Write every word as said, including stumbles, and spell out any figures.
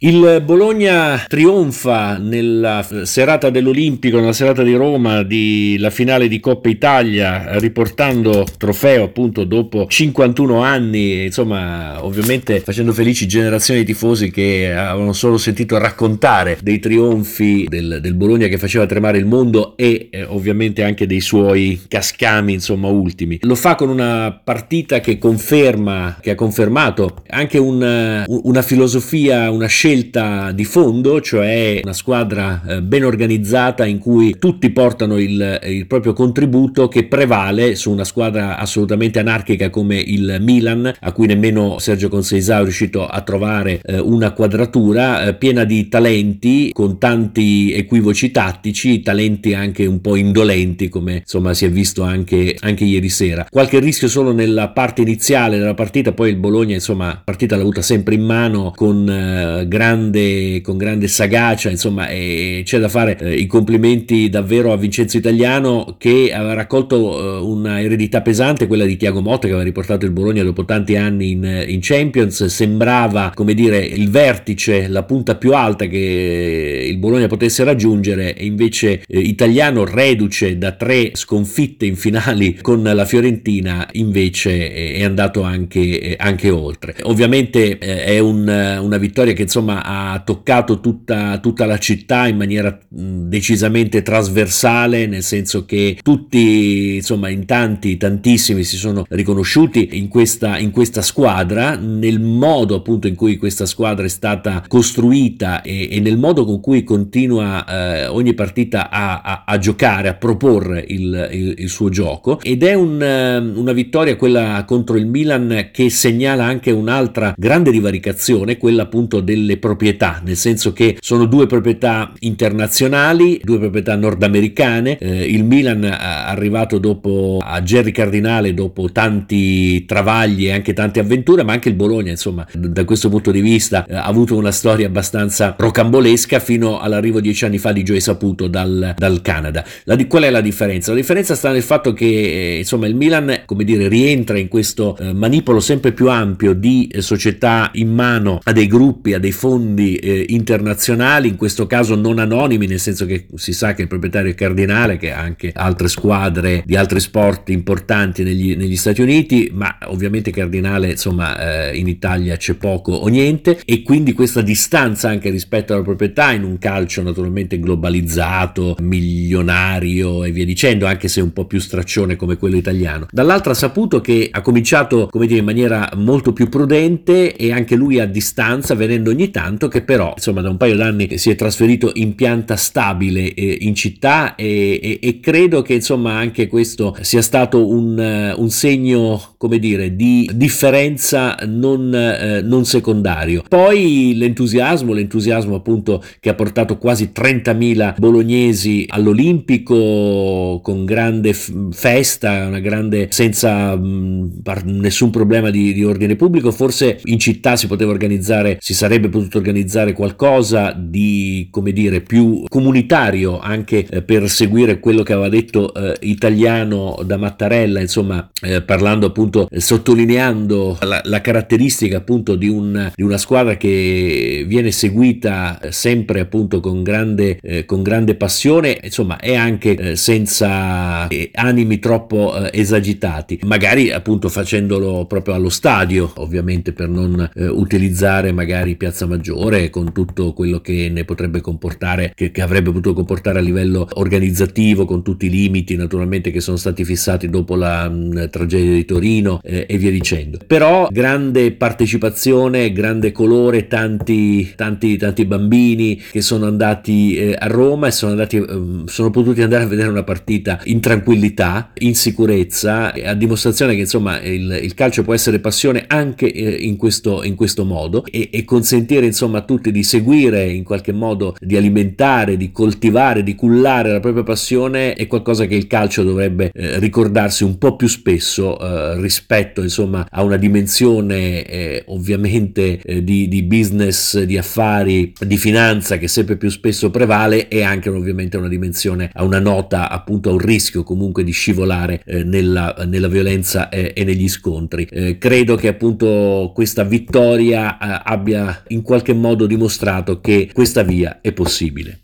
Il Bologna trionfa nella serata dell'Olimpico, nella serata di Roma, di la finale di Coppa Italia, riportando trofeo appunto dopo cinquantuno anni, insomma, ovviamente facendo felici generazioni di tifosi che avevano solo sentito raccontare dei trionfi del, del Bologna che faceva tremare il mondo e eh, ovviamente anche dei suoi cascami, insomma, ultimi. Lo fa con una partita che conferma, che ha confermato anche un, una filosofia, una scelta di fondo, cioè una squadra eh, ben organizzata in cui tutti portano il, il proprio contributo, che prevale su una squadra assolutamente anarchica come il Milan, a cui nemmeno Sergio Conceição è riuscito a trovare eh, una quadratura, eh, piena di talenti, con tanti equivoci tattici, talenti anche un po' indolenti, come insomma si è visto anche, anche ieri sera. Qualche rischio solo nella parte iniziale della partita, poi il Bologna insomma partita l'ha avuta sempre in mano con eh, grande con grande sagacia, insomma, e c'è da fare eh, i complimenti davvero a Vincenzo Italiano, che aveva raccolto eh, una eredità pesante, quella di Thiago Motta, che aveva riportato il Bologna dopo tanti anni in, in Champions. Sembrava, come dire, il vertice, la punta più alta che il Bologna potesse raggiungere, e invece eh, Italiano, reduce da tre sconfitte in finali con la Fiorentina, invece eh, è andato anche, eh, anche oltre. Ovviamente eh, è un, una vittoria che insomma ha toccato tutta, tutta la città in maniera mh, decisamente trasversale, nel senso che tutti, insomma, in tanti, tantissimi si sono riconosciuti in questa, in questa squadra, nel modo appunto in cui questa squadra è stata costruita e, e nel modo con cui continua eh, ogni partita a, a, a giocare, a proporre il, il, il suo gioco. Ed è un, una vittoria, quella contro il Milan, che segnala anche un'altra grande divaricazione, quella appunto delle proprietà, nel senso che sono due proprietà internazionali, due proprietà nordamericane. Eh, il Milan è arrivato dopo a Gerry Cardinale, dopo tanti travagli e anche tante avventure, ma anche il Bologna, insomma, da questo punto di vista eh, ha avuto una storia abbastanza rocambolesca fino all'arrivo dieci anni fa di Joey Saputo dal, dal Canada. La, qual è la differenza? La differenza sta nel fatto che eh, insomma il Milan, come dire, rientra in questo eh, manipolo sempre più ampio di eh, società in mano a dei gruppi, a dei fondi eh, internazionali, in questo caso non anonimi, nel senso che si sa che il proprietario è Cardinale, che ha anche altre squadre di altri sport importanti negli, negli Stati Uniti, ma ovviamente Cardinale, insomma, eh, in Italia c'è poco o niente, e quindi questa distanza anche rispetto alla proprietà in un calcio naturalmente globalizzato, milionario e via dicendo, anche se un po' più straccione come quello italiano. Dall'altra Saputo, che ha cominciato, come dire, in maniera molto più prudente e anche lui a distanza, venendo ogni tanto, che però insomma da un paio d'anni si è trasferito in pianta stabile eh, in città, e, e, e credo che insomma anche questo sia stato un, uh, un segno, come dire, di differenza non, uh, non secondario. Poi l'entusiasmo, l'entusiasmo appunto che ha portato quasi trentamila bolognesi all'Olimpico, con grande f- festa, una grande, senza mh, par- nessun problema di, di ordine pubblico. Forse in città si poteva organizzare, si sarebbe potuto organizzare qualcosa di, come dire, più comunitario, anche eh, per seguire quello che aveva detto eh, Italiano da Mattarella, insomma, eh, parlando appunto, eh, sottolineando la, la caratteristica appunto di, un, di una squadra che viene seguita sempre appunto con grande, eh, con grande passione, insomma, e anche eh, senza eh, animi troppo eh, esagitati, magari appunto facendolo proprio allo stadio, ovviamente per non eh, utilizzare magari Piazza Maggiore, con tutto quello che ne potrebbe comportare, che, che avrebbe potuto comportare a livello organizzativo, con tutti i limiti naturalmente che sono stati fissati dopo la mh, tragedia di Torino eh, e via dicendo. Però grande partecipazione, grande colore, tanti tanti tanti bambini che sono andati eh, a Roma e sono andati eh, sono potuti andare a vedere una partita in tranquillità, in sicurezza, a dimostrazione che insomma il, il calcio può essere passione anche eh, in questo in questo modo, e, e consentire insomma a tutti di seguire, in qualche modo di alimentare, di coltivare, di cullare la propria passione, è qualcosa che il calcio dovrebbe eh, ricordarsi un po' più spesso eh, rispetto insomma a una dimensione eh, ovviamente eh, di, di business, di affari, di finanza, che sempre più spesso prevale, e anche ovviamente una dimensione, a una nota appunto, a un rischio comunque di scivolare eh, nella, nella violenza eh, e negli scontri. Eh, credo che appunto questa vittoria eh, abbia in qualche modo dimostrato che questa via è possibile.